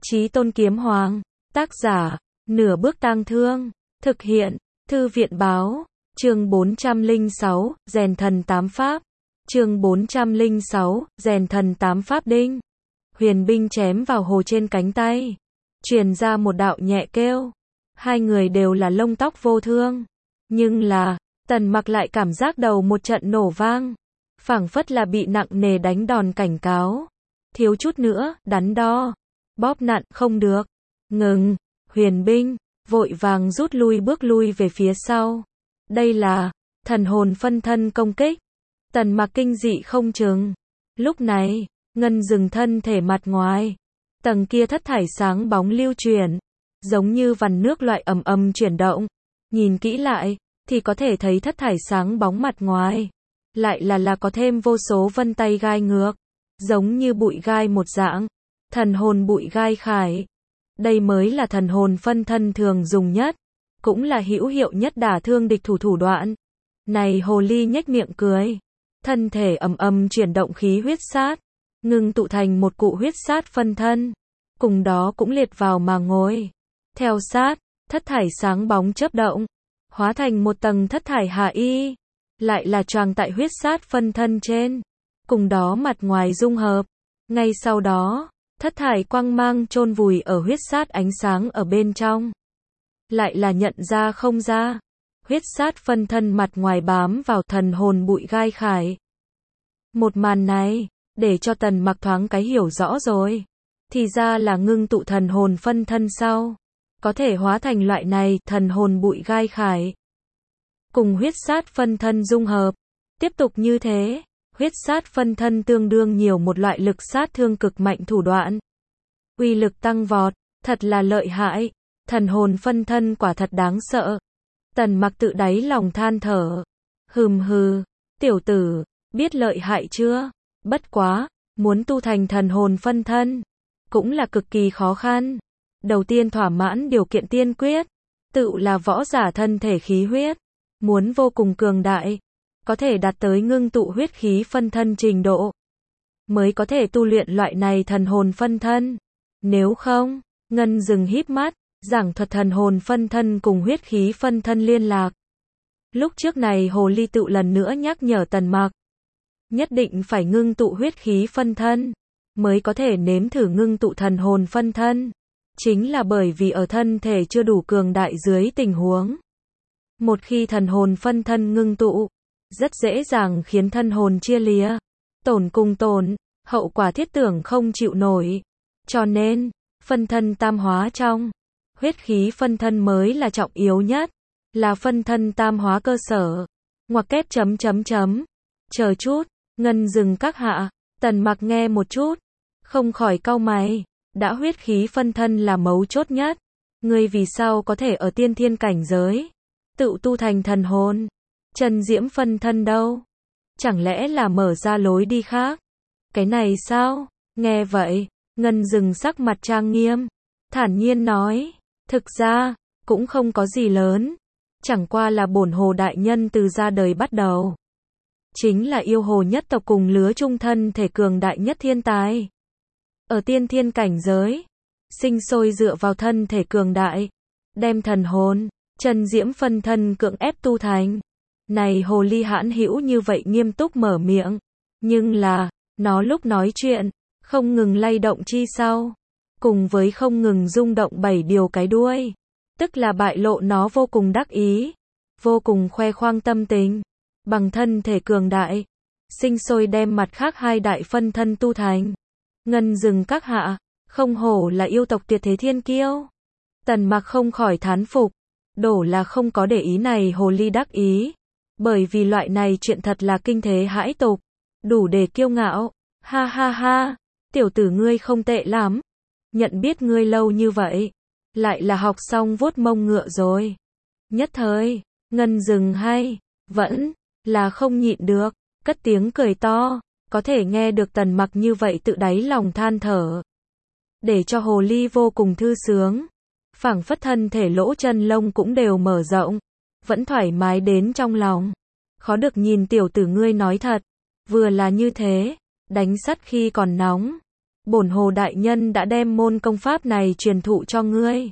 Chí Tôn Kiếm Hoàng, tác giả, Nửa Bước Tang Thương, thực hiện, Thư viện báo, chương 406, rèn thần tám pháp, chương 406, rèn thần tám pháp đinh. Huyền binh chém vào hồ trên cánh tay, truyền ra một đạo nhẹ kêu. Hai người đều là lông tóc vô thương, nhưng là, Tần Mặc lại cảm giác đầu một trận nổ vang, phảng phất là bị nặng nề đánh đòn cảnh cáo. Thiếu chút nữa, đắn đo, bóp nặn, không được. Ngừng, huyền binh, vội vàng rút lui bước lui về phía sau. Đây là, thần hồn phân thân công kích. Tần Mặc kinh dị không chừng. Lúc này, ngân dừng thân thể mặt ngoài. Tầng kia thất thải sáng bóng lưu chuyển, giống như vằn nước loại ầm ầm chuyển động. Nhìn kỹ lại, thì có thể thấy thất thải sáng bóng mặt ngoài. Lại là có thêm vô số vân tay gai ngược, giống như bụi gai một dạng. Thần hồn bụi gai khải. Đây mới là thần hồn phân thân thường dùng nhất, cũng là hữu hiệu nhất đả thương địch thủ thủ đoạn. Này hồ ly nhếch miệng cười, thân thể ầm ầm chuyển động khí huyết sát, ngưng tụ thành một cụ huyết sát phân thân, cùng đó cũng liệt vào mà ngồi. Theo sát, thất thải sáng bóng chớp động, hóa thành một tầng thất thải hạ y, lại là choàng tại huyết sát phân thân trên, cùng đó mặt ngoài dung hợp. Ngay sau đó, thất thải quang mang chôn vùi ở huyết sát ánh sáng ở bên trong. Lại là nhận ra không ra, huyết sát phân thân mặt ngoài bám vào thần hồn bụi gai khải. Một màn này, để cho Tần Mặc thoáng cái hiểu rõ rồi. Thì ra là ngưng tụ thần hồn phân thân sau, có thể hóa thành loại này thần hồn bụi gai khải. Cùng huyết sát phân thân dung hợp, tiếp tục như thế. Huyết sát phân thân tương đương nhiều một loại lực sát thương cực mạnh thủ đoạn. Uy lực tăng vọt, thật là lợi hại. Thần hồn phân thân quả thật đáng sợ. Tần Mặc tự đáy lòng than thở. Hừ, tiểu tử, biết lợi hại chưa? Bất quá, muốn tu thành thần hồn phân thân, cũng là cực kỳ khó khăn. Đầu tiên thỏa mãn điều kiện tiên quyết, tự là võ giả thân thể khí huyết. Muốn vô cùng cường đại, có thể đạt tới ngưng tụ huyết khí phân thân trình độ, mới có thể tu luyện loại này thần hồn phân thân. Nếu không, ngân dừng híp mắt, giảng thuật thần hồn phân thân cùng huyết khí phân thân liên lạc. Lúc trước này hồ ly tự lần nữa nhắc nhở Tần Mặc, nhất định phải ngưng tụ huyết khí phân thân, mới có thể nếm thử ngưng tụ thần hồn phân thân. Chính là bởi vì ở thân thể chưa đủ cường đại dưới tình huống, một khi thần hồn phân thân ngưng tụ, rất dễ dàng khiến thân hồn chia lìa, tổn cùng tổn, hậu quả thiết tưởng không chịu nổi. Cho nên, phân thân tam hóa trong, huyết khí phân thân mới là trọng yếu nhất, là phân thân tam hóa cơ sở. Ngoặc kép chấm. Chờ chút, ngân dừng các hạ. Tần Mặc nghe một chút, không khỏi cau mày. Đã huyết khí phân thân là mấu chốt nhất, ngươi vì sao có thể ở tiên thiên cảnh giới tự tu thành thần hồn? Chân diễm phân thân đâu? Chẳng lẽ là mở ra lối đi khác? Cái này sao? Nghe vậy, ngân dừng sắc mặt trang nghiêm, thản nhiên nói, thực ra, cũng không có gì lớn. Chẳng qua là bổn hồ đại nhân từ ra đời bắt đầu, chính là yêu hồ nhất tộc cùng lứa chung thân thể cường đại nhất thiên tài. Ở tiên thiên cảnh giới, sinh sôi dựa vào thân thể cường đại, đem thần hồn, chân diễm phân thân cưỡng ép tu thành. Này hồ ly hãn hữu như vậy nghiêm túc mở miệng, nhưng là, nó lúc nói chuyện, không ngừng lay động chi sau, cùng với không ngừng rung động 7 điều cái đuôi, tức là bại lộ nó vô cùng đắc ý, vô cùng khoe khoang tâm tình, bằng thân thể cường đại, sinh sôi đem mặt khác hai đại phân thân tu thành. Ngân dừng các hạ, không hổ là yêu tộc tuyệt thế thiên kiêu. Tần Mặc không khỏi thán phục, đổ là không có để ý này hồ ly đắc ý, bởi vì loại này chuyện thật là kinh thế hãi tục, đủ để kiêu ngạo. Ha, tiểu tử ngươi không tệ lắm, nhận biết ngươi lâu như vậy, lại là học xong vuốt mông ngựa rồi. Nhất thời, ngân dừng hay, vẫn là không nhịn được, cất tiếng cười to, có thể nghe được Tần Mặc như vậy tự đáy lòng than thở, để cho hồ ly vô cùng thư sướng, phảng phất thân thể lỗ chân lông cũng đều mở rộng, vẫn thoải mái đến trong lòng. Khó được nhìn tiểu tử ngươi nói thật, vừa là như thế, đánh sắt khi còn nóng, bổn hồ đại nhân đã đem môn công pháp này truyền thụ cho ngươi.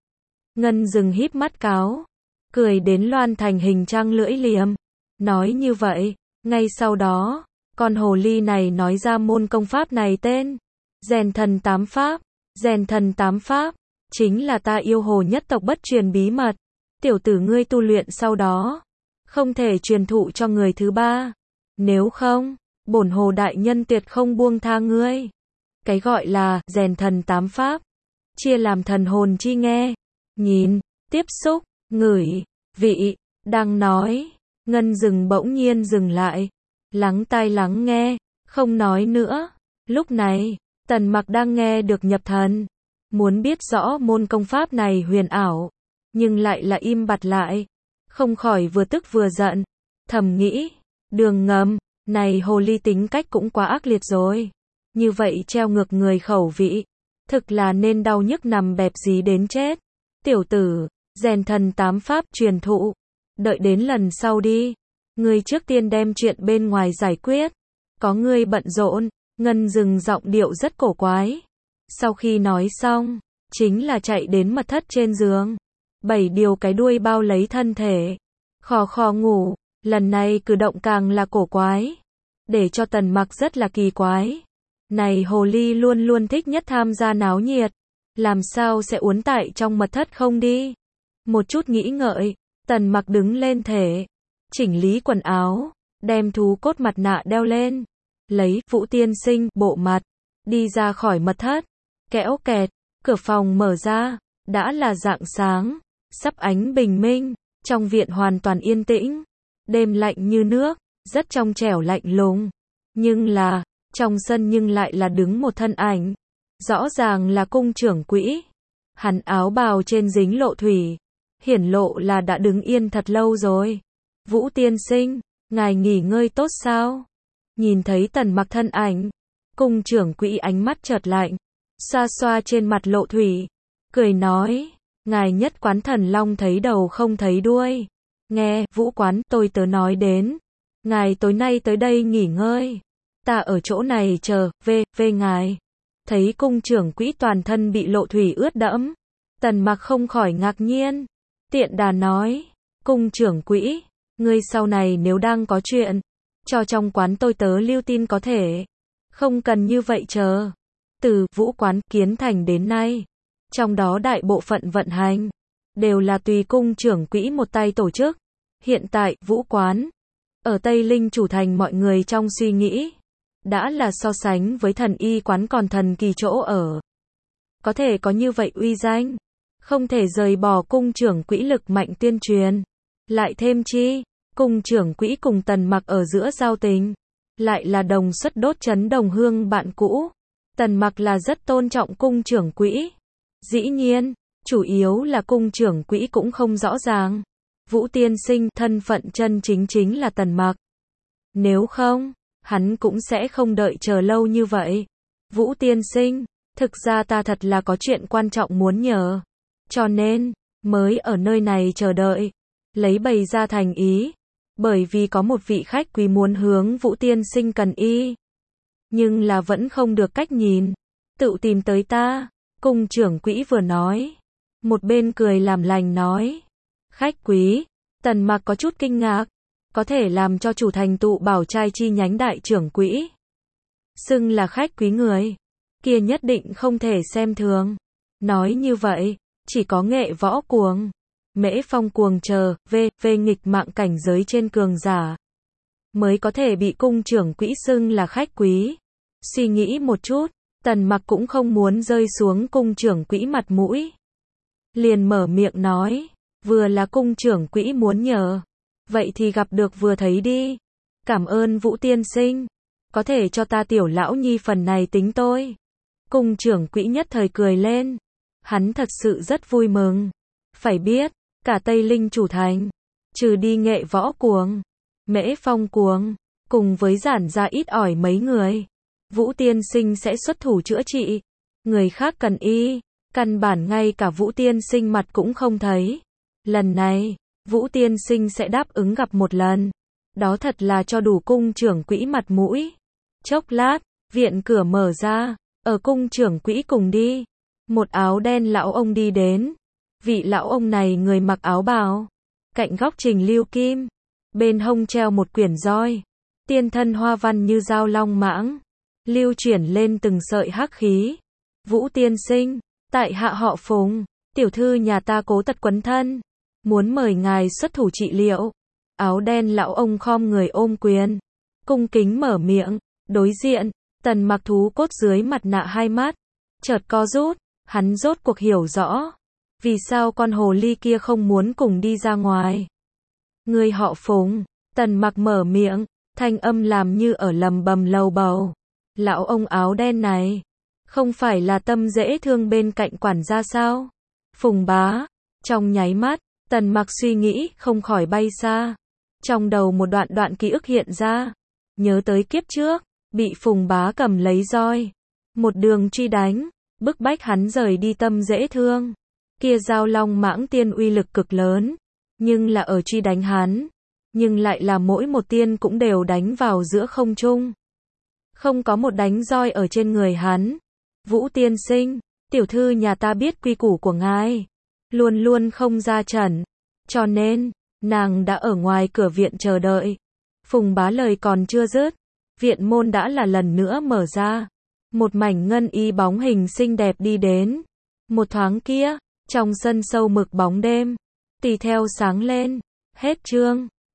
Ngân Dừng híp mắt cáo, cười đến loan thành hình trăng lưỡi liềm. Nói như vậy, ngay sau đó, con hồ ly này nói ra môn công pháp này tên. Rèn thần tám pháp. Rèn thần tám pháp, chính là ta yêu hồ nhất tộc bất truyền bí mật. Tiểu tử ngươi tu luyện sau đó, không thể truyền thụ cho người thứ ba. Nếu không, bổn hồ đại nhân tuyệt không buông tha ngươi. Cái gọi là rèn thần tám pháp, chia làm thần hồn chi nghe, nhìn, tiếp xúc, ngửi, vị. Đang nói, Ngân Dừng bỗng nhiên dừng lại, lắng tai lắng nghe, không nói nữa. Lúc này, Tần Mặc đang nghe được nhập thần, muốn biết rõ môn công pháp này huyền ảo, nhưng lại là im bặt lại, không khỏi vừa tức vừa giận, thầm nghĩ, Đường Ngầm, này hồ ly tính cách cũng quá ác liệt rồi, như vậy treo ngược người khẩu vị, thực là nên đau nhức nằm bẹp dí đến chết. Tiểu tử, rèn thần tám pháp truyền thụ, đợi đến lần sau đi, ngươi trước tiên đem chuyện bên ngoài giải quyết, có ngươi bận rộn. Ngân Dừng giọng điệu rất cổ quái. Sau khi nói xong, chính là chạy đến mật thất trên giường, 7 điều cái đuôi bao lấy thân thể, khò khò ngủ. Lần này cử động càng là cổ quái, để cho Tần Mặc rất là kỳ quái. Này hồ ly luôn luôn thích nhất tham gia náo nhiệt, làm sao sẽ uốn tại trong mật thất không đi. Một chút nghĩ ngợi, Tần Mặc đứng lên thể, chỉnh lý quần áo, đem thú cốt mặt nạ đeo lên, lấy Vũ tiên sinh bộ mặt, đi ra khỏi mật thất. Kẽo kẹt, cửa phòng mở ra, đã là rạng sáng, sắp ánh bình minh, trong viện hoàn toàn yên tĩnh, đêm lạnh như nước, rất trong trẻo lạnh lùng. Nhưng là, trong sân nhưng lại là đứng một thân ảnh, rõ ràng là cung trưởng quỹ. Hắn áo bào trên dính lộ thủy, hiển lộ là đã đứng yên thật lâu rồi. Vũ tiên sinh, ngài nghỉ ngơi tốt sao? Nhìn thấy Tần Mặc thân ảnh, cung trưởng quỹ ánh mắt chợt lạnh, xoa xoa trên mặt lộ thủy, cười nói, ngài nhất quán thần long thấy đầu không thấy đuôi. Nghe, Vũ quán, tôi tớ nói đến, ngài tối nay tới đây nghỉ ngơi, ta ở chỗ này chờ, về ngài. Thấy cung trưởng quỹ toàn thân bị lộ thủy ướt đẫm, Tần Mặc không khỏi ngạc nhiên, tiện đà nói, cung trưởng quỹ, ngươi sau này nếu đang có chuyện, cho trong quán tôi tớ lưu tin có thể, không cần như vậy chờ. Từ Vũ quán kiến thành đến nay, trong đó đại bộ phận vận hành, đều là tùy cung trưởng quỹ một tay tổ chức. Hiện tại, Vũ quán, ở Tây Linh chủ thành mọi người trong suy nghĩ, đã là so sánh với thần y quán còn thần kỳ chỗ ở. Có thể có như vậy uy danh, không thể rời bỏ cung trưởng quỹ lực mạnh tuyên truyền. Lại thêm chi, cung trưởng quỹ cùng Tần Mặc ở giữa giao tình, lại là đồng xuất đốt chấn đồng hương bạn cũ. Tần Mặc là rất tôn trọng cung trưởng quỹ. Dĩ nhiên, chủ yếu là cung trưởng quỹ cũng không rõ ràng Vũ tiên sinh thân phận chân chính là Tần Mặc. Nếu không, hắn cũng sẽ không đợi chờ lâu như vậy. Vũ tiên sinh, thực ra ta thật là có chuyện quan trọng muốn nhờ, cho nên mới ở nơi này chờ đợi, lấy bày ra thành ý, bởi vì có một vị khách quý muốn hướng Vũ tiên sinh cần y, nhưng là vẫn không được cách nhìn, tự tìm tới ta. Cung trưởng quỹ vừa nói, một bên cười làm lành nói, khách quý. Tần Mặc có chút kinh ngạc, có thể làm cho chủ thành tụ bảo trai chi nhánh đại trưởng quỹ xưng là khách quý người, kia nhất định không thể xem thường. Nói như vậy, chỉ có Nghệ Võ Cuồng, Mễ Phong Cuồng chờ, về nghịch mạng cảnh giới trên cường giả, mới có thể bị cung trưởng quỹ xưng là khách quý. Suy nghĩ một chút, Tần Mặc cũng không muốn rơi xuống cung trưởng quỹ mặt mũi, liền mở miệng nói, vừa là cung trưởng quỹ muốn nhờ, vậy thì gặp được vừa thấy đi. Cảm ơn Vũ tiên sinh, có thể cho ta tiểu lão nhi phần này tính tôi. Cung trưởng quỹ nhất thời cười lên, hắn thật sự rất vui mừng. Phải biết, cả Tây Linh chủ thành, trừ đi Nghệ Võ Cuồng, Mễ Phong Cuồng, cùng với giản gia ít ỏi mấy người, Vũ tiên sinh sẽ xuất thủ chữa trị. Người khác cần y, căn bản ngay cả Vũ tiên sinh mặt cũng không thấy. Lần này, Vũ tiên sinh sẽ đáp ứng gặp một lần. Đó thật là cho đủ cung trưởng quỹ mặt mũi. Chốc lát, viện cửa mở ra, ở cung trưởng quỹ cùng đi. Một áo đen lão ông đi đến. Vị lão ông này người mặc áo bào. Cạnh góc trình lưu kim. Bên hông treo một quyển roi. Tiên thân hoa văn như dao long mãng. Lưu chuyển lên từng sợi hắc khí. Vũ tiên sinh, tại hạ họ Phùng. Tiểu thư nhà ta cố tật quấn thân. Muốn mời ngài xuất thủ trị liệu. Áo đen lão ông khom người ôm quyền. Cung kính mở miệng. Đối diện, Tần Mặc thú cốt dưới mặt nạ hai mắt. Chợt co rút, hắn rốt cuộc hiểu rõ. Vì sao con hồ ly kia không muốn cùng đi ra ngoài. Người họ Phùng. Tần Mặc mở miệng, thanh âm làm như ở lầm bầm lầu bầu. Lão ông áo đen này, không phải là Tâm dễ thương bên cạnh quản gia sao? Phùng bá. Trong nháy mắt, Tần Mặc suy nghĩ không khỏi bay xa. Trong đầu một đoạn ký ức hiện ra. Nhớ tới kiếp trước, bị Phùng bá cầm lấy roi. Một đường truy đánh, bức bách hắn rời đi Tâm dễ thương. Kia dao long mãng tiên uy lực cực lớn. Nhưng là ở truy đánh hắn. Nhưng lại là mỗi một tiên cũng đều đánh vào giữa không trung. Không có một đánh roi ở trên người hắn. Vũ tiên sinh, tiểu thư nhà ta biết quy củ của ngài. Luôn luôn không ra trận. Cho nên, nàng đã ở ngoài cửa viện chờ đợi. Phùng bá lời còn chưa dứt. Viện môn đã là lần nữa mở ra. Một mảnh ngân y bóng hình xinh đẹp đi đến. Một thoáng kia, trong sân sâu mực bóng đêm. Tùy theo sáng lên. Hết chương.